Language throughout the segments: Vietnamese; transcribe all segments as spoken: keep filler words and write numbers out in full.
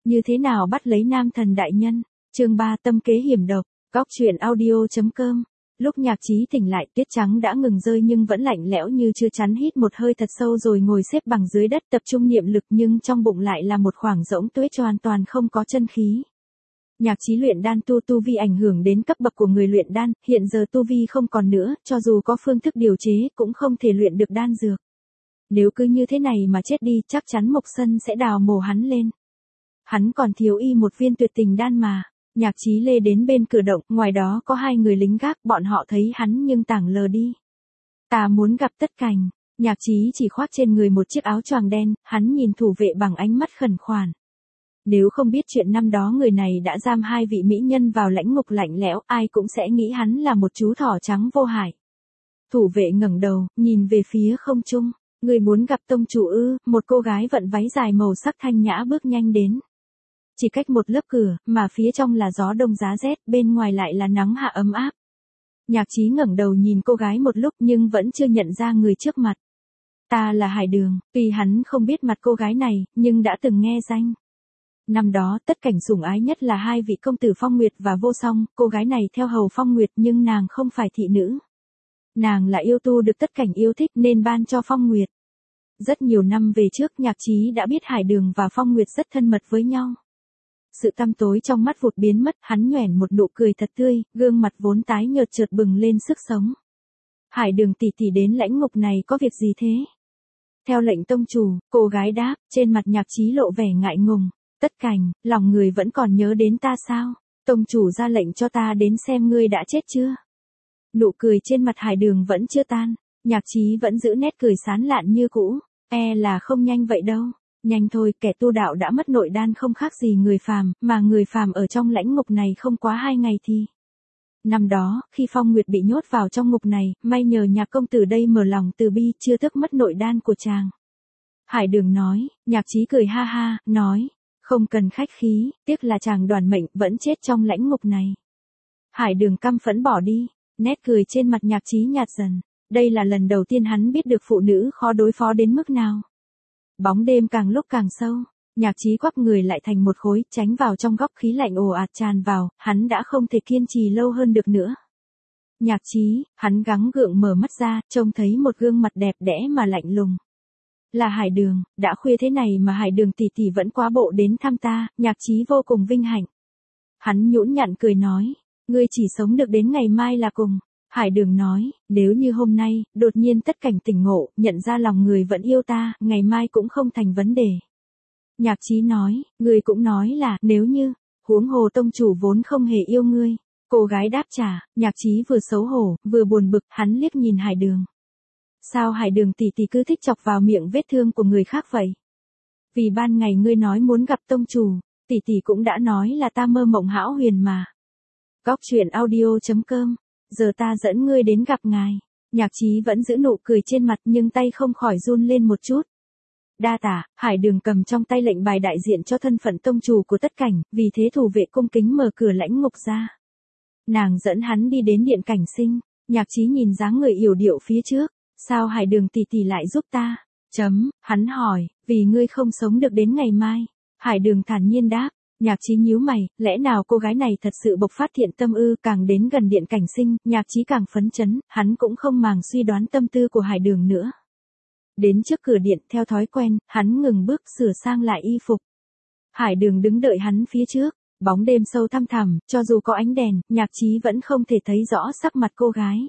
Như thế nào bắt lấy nam thần đại nhân? Chương ba tâm kế hiểm độc. Góc truyện audio chấm com. Lúc Nhạc Chí tỉnh lại, tuyết trắng đã ngừng rơi nhưng vẫn lạnh lẽo như chưa chắn, hít một hơi thật sâu rồi ngồi xếp bằng dưới đất tập trung niệm lực, nhưng trong bụng lại là một khoảng rỗng tuếch hoàn toàn không có chân khí. Nhạc Chí luyện đan tu tu vi ảnh hưởng đến cấp bậc của người luyện đan, hiện giờ tu vi không còn nữa, cho dù có phương thức điều chế cũng không thể luyện được đan dược. Nếu cứ như thế này mà chết đi, chắc chắn Mộc Sân sẽ đào mổ hắn lên. Hắn còn thiếu y một viên tuyệt tình đan mà. Nhạc Chí lê đến bên cửa động, ngoài đó có hai người lính gác, bọn họ thấy hắn nhưng tảng lờ đi. Ta muốn gặp Tất Cảnh. Nhạc Chí chỉ khoác trên người một chiếc áo choàng đen, hắn nhìn thủ vệ bằng ánh mắt khẩn khoản. Nếu không biết chuyện năm đó người này đã giam hai vị mỹ nhân vào lãnh ngục lạnh lẽo, ai cũng sẽ nghĩ hắn là một chú thỏ trắng vô hại. Thủ vệ ngẩng đầu, nhìn về phía không trung. Người muốn gặp tông chủ ư? Một cô gái vận váy dài màu sắc thanh nhã bước nhanh đến. Chỉ cách một lớp cửa, mà phía trong là gió đông giá rét, bên ngoài lại là nắng hạ ấm áp. Nhạc Chí ngẩng đầu nhìn cô gái một lúc nhưng vẫn chưa nhận ra người trước mặt. Ta là Hải Đường. Tuy hắn không biết mặt cô gái này, nhưng đã từng nghe danh. Năm đó, Tất Cảnh sủng ái nhất là hai vị công tử Phong Nguyệt và Vô Song, cô gái này theo hầu Phong Nguyệt nhưng nàng không phải thị nữ. Nàng là yêu tu được Tất Cảnh yêu thích nên ban cho Phong Nguyệt. Rất nhiều năm về trước, Nhạc Chí đã biết Hải Đường và Phong Nguyệt rất thân mật với nhau. Sự tăm tối trong mắt vụt biến mất, hắn nhoẻn một nụ cười thật tươi, gương mặt vốn tái nhợt chợt bừng lên sức sống. Hải Đường tỷ tỷ đến lãnh ngục này có việc gì thế? Theo lệnh tông chủ, cô gái đáp, trên mặt Nhạc Chí lộ vẻ ngại ngùng. Tất Cảnh, lòng người vẫn còn nhớ đến ta sao? Tông chủ ra lệnh cho ta đến xem ngươi đã chết chưa? Nụ cười trên mặt Hải Đường vẫn chưa tan, Nhạc Chí vẫn giữ nét cười sán lạn như cũ, e là không nhanh vậy đâu. Nhanh thôi, kẻ tu đạo đã mất nội đan không khác gì người phàm, mà người phàm ở trong lãnh ngục này không quá hai ngày thì. Năm đó, khi Phong Nguyệt bị nhốt vào trong ngục này, may nhờ Nhạc công tử đây mở lòng từ bi, chưa thức mất nội đan của chàng. Hải Đường nói. Nhạc Chí cười ha ha, nói, không cần khách khí, tiếc là chàng đoàn mệnh vẫn chết trong lãnh ngục này. Hải Đường căm phẫn bỏ đi, nét cười trên mặt Nhạc Chí nhạt dần. Đây là lần đầu tiên hắn biết được phụ nữ khó đối phó đến mức nào. Bóng đêm càng lúc càng sâu, Nhạc Chí quắp người lại thành một khối, tránh vào trong góc, khí lạnh ồ ạt tràn vào, hắn đã không thể kiên trì lâu hơn được nữa. Nhạc Chí, hắn gắng gượng mở mắt ra, trông thấy một gương mặt đẹp đẽ mà lạnh lùng. Là Hải Đường, đã khuya thế này mà Hải Đường tỷ tỷ vẫn quá bộ đến thăm ta, Nhạc Chí vô cùng vinh hạnh. Hắn nhũn nhặn cười nói, ngươi chỉ sống được đến ngày mai là cùng. Hải Đường nói, nếu như hôm nay, đột nhiên Tất Cảnh tỉnh ngộ, nhận ra lòng người vẫn yêu ta, ngày mai cũng không thành vấn đề. Nhạc Chí nói, ngươi cũng nói là, nếu như, huống hồ tông chủ vốn không hề yêu ngươi. Cô gái đáp trả, Nhạc Chí vừa xấu hổ, vừa buồn bực, hắn liếc nhìn Hải Đường. Sao Hải Đường tỷ tỷ cứ thích chọc vào miệng vết thương của người khác vậy? Vì ban ngày ngươi nói muốn gặp tông chủ, tỷ tỷ cũng đã nói là ta mơ mộng hão huyền mà. Góc truyện audio chấm com. Giờ ta dẫn ngươi đến gặp ngài. Nhạc Chí vẫn giữ nụ cười trên mặt nhưng tay không khỏi run lên một chút. Đa tạ. Hải Đường cầm trong tay lệnh bài đại diện cho thân phận tông chủ của Tất Cảnh, vì thế thủ vệ cung kính mở cửa lãnh ngục ra. Nàng dẫn hắn đi đến điện cảnh sinh. Nhạc Chí nhìn dáng người yểu điệu phía trước. Sao Hải Đường tỷ tỷ lại giúp ta? Chấm, hắn hỏi, vì ngươi không sống được đến ngày mai. Hải Đường thản nhiên đáp. Nhạc Chí nhíu mày, lẽ nào cô gái này thật sự bộc phát thiện tâm ư? Càng đến gần điện cảnh sinh, Nhạc Chí càng phấn chấn, hắn cũng không màng suy đoán tâm tư của Hải Đường nữa. Đến trước cửa điện, theo thói quen, hắn ngừng bước sửa sang lại y phục. Hải Đường đứng đợi hắn phía trước, bóng đêm sâu thăm thẳm, cho dù có ánh đèn, Nhạc Chí vẫn không thể thấy rõ sắc mặt cô gái.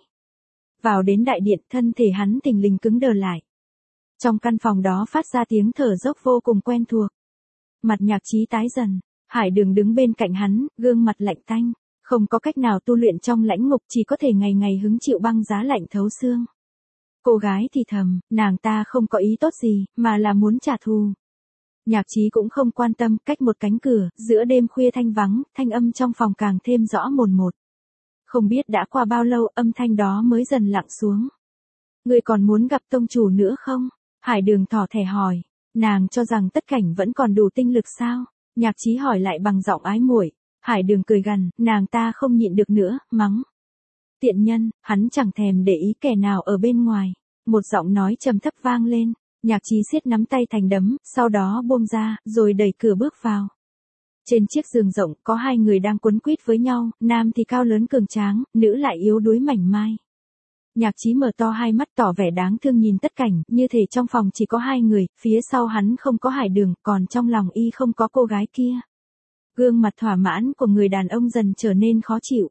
Vào đến đại điện, thân thể hắn thình lình cứng đờ lại. Trong căn phòng đó phát ra tiếng thở dốc vô cùng quen thuộc. Mặt Nhạc Chí tái dần. Hải Đường đứng bên cạnh hắn, gương mặt lạnh tanh, không có cách nào tu luyện trong lãnh ngục, chỉ có thể ngày ngày hứng chịu băng giá lạnh thấu xương. Cô gái thì thầm, nàng ta không có ý tốt gì, mà là muốn trả thù. Nhạc Chí cũng không quan tâm, cách một cánh cửa, giữa đêm khuya thanh vắng, thanh âm trong phòng càng thêm rõ mồn một. Không biết đã qua bao lâu, âm thanh đó mới dần lặng xuống. Ngươi còn muốn gặp tông chủ nữa không? Hải Đường thỏ thẻ hỏi, nàng cho rằng Tất Cảnh vẫn còn đủ tinh lực sao? Nhạc Chí hỏi lại bằng giọng ái muội. Hải Đường cười gằn, nàng ta không nhịn được nữa, mắng. Tiện nhân, hắn chẳng thèm để ý kẻ nào ở bên ngoài. Một giọng nói trầm thấp vang lên, Nhạc Chí siết nắm tay thành đấm, sau đó buông ra, rồi đẩy cửa bước vào. Trên chiếc giường rộng có hai người đang quấn quýt với nhau, nam thì cao lớn cường tráng, nữ lại yếu đuối mảnh mai. Nhạc Chí mở to hai mắt tỏ vẻ đáng thương nhìn Tất Cảnh, như thể trong phòng chỉ có hai người, phía sau hắn không có Hải Đường, còn trong lòng y không có cô gái kia. Gương mặt thỏa mãn của người đàn ông dần trở nên khó chịu.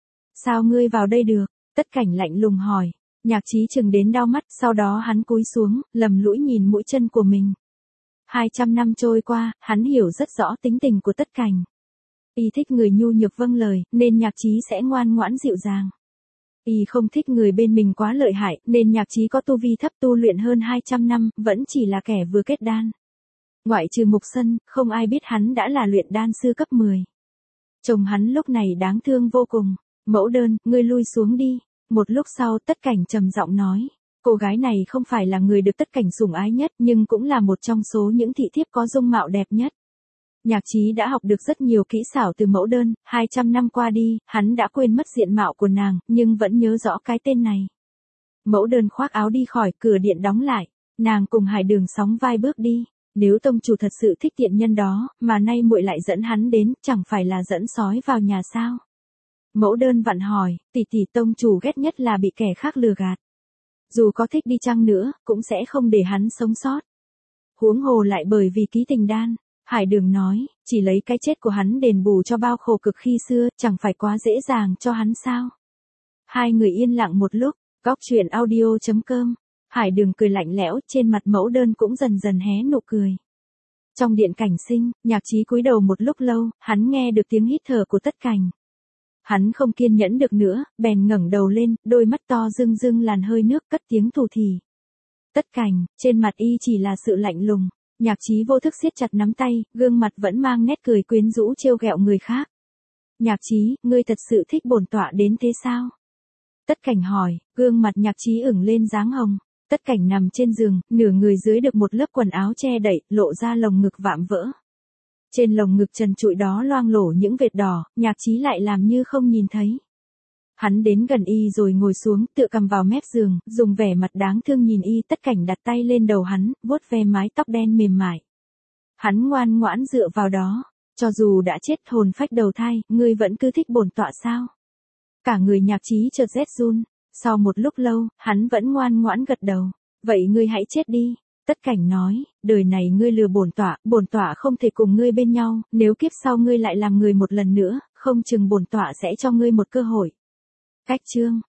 Sao ngươi vào đây được? Tất Cảnh lạnh lùng hỏi. Nhạc Chí chừng đến đau mắt, sau đó hắn cúi xuống, lầm lũi nhìn mũi chân của mình. Hai trăm năm trôi qua, hắn hiểu rất rõ tính tình của Tất Cảnh. Y thích người nhu nhược vâng lời, nên Nhạc Chí sẽ ngoan ngoãn dịu dàng. Y không thích người bên mình quá lợi hại, nên Nhạc Chí có tu vi thấp, tu luyện hơn hai trăm năm, vẫn chỉ là kẻ vừa kết đan. Ngoại trừ Mục Sân, không ai biết hắn đã là luyện đan sư cấp mười. Chồng hắn lúc này đáng thương vô cùng. Mẫu Đơn, ngươi lui xuống đi. Một lúc sau Tất Cảnh trầm giọng nói. Cô gái này không phải là người được Tất Cảnh sủng ái nhất, nhưng cũng là một trong số những thị thiếp có dung mạo đẹp nhất. Nhạc Chí đã học được rất nhiều kỹ xảo từ Mẫu Đơn, hai trăm năm qua đi, hắn đã quên mất diện mạo của nàng, nhưng vẫn nhớ rõ cái tên này. Mẫu Đơn khoác áo đi khỏi, cửa điện đóng lại, nàng cùng Hải Đường sóng vai bước đi. Nếu tông chủ thật sự thích tiện nhân đó, mà nay muội lại dẫn hắn đến, chẳng phải là dẫn sói vào nhà sao? Mẫu Đơn vặn hỏi, tỷ tỷ, tông chủ ghét nhất là bị kẻ khác lừa gạt. Dù có thích đi chăng nữa, cũng sẽ không để hắn sống sót. Huống hồ lại bởi vì ký tình đan. Hải Đường nói, chỉ lấy cái chết của hắn đền bù cho bao khổ cực khi xưa, chẳng phải quá dễ dàng cho hắn sao? Hai người yên lặng một lúc, góc truyện audio chấm com. Hải Đường cười lạnh lẽo, trên mặt Mẫu Đơn cũng dần dần hé nụ cười. Trong điện cảnh sinh, Nhạc Chí cúi đầu một lúc lâu, hắn nghe được tiếng hít thở của Tất Cảnh. Hắn không kiên nhẫn được nữa, bèn ngẩng đầu lên, đôi mắt to rưng rưng làn hơi nước, cất tiếng thủ thỉ. Tất Cảnh, trên mặt y chỉ là sự lạnh lùng. Nhạc Chí vô thức siết chặt nắm tay, gương mặt vẫn mang nét cười quyến rũ trêu ghẹo người khác. Nhạc Chí, ngươi thật sự thích bổn tọa đến thế sao? Tất Cảnh hỏi, gương mặt Nhạc Chí ửng lên dáng hồng. Tất Cảnh nằm trên giường, nửa người dưới được một lớp quần áo che đậy, lộ ra lồng ngực vạm vỡ. Trên lồng ngực trần trụi đó loang lổ những vệt đỏ, Nhạc Chí lại làm như không nhìn thấy. Hắn đến gần y rồi ngồi xuống, tựa cằm vào mép giường, dùng vẻ mặt đáng thương nhìn y. Tất Cảnh đặt tay lên đầu hắn, vuốt ve mái tóc đen mềm mại. Hắn ngoan ngoãn dựa vào đó. Cho dù đã chết hồn phách đầu thai, ngươi vẫn cứ thích bổn tọa sao? Cả người Nhạc Chí chợt rét run. Sau một lúc lâu, hắn vẫn ngoan ngoãn gật đầu. Vậy ngươi hãy chết đi. Tất Cảnh nói, đời này ngươi lừa bổn tọa, bổn tọa không thể cùng ngươi bên nhau, nếu kiếp sau ngươi lại làm người một lần nữa, không chừng bổn tọa sẽ cho ngươi một cơ hội. Cách chương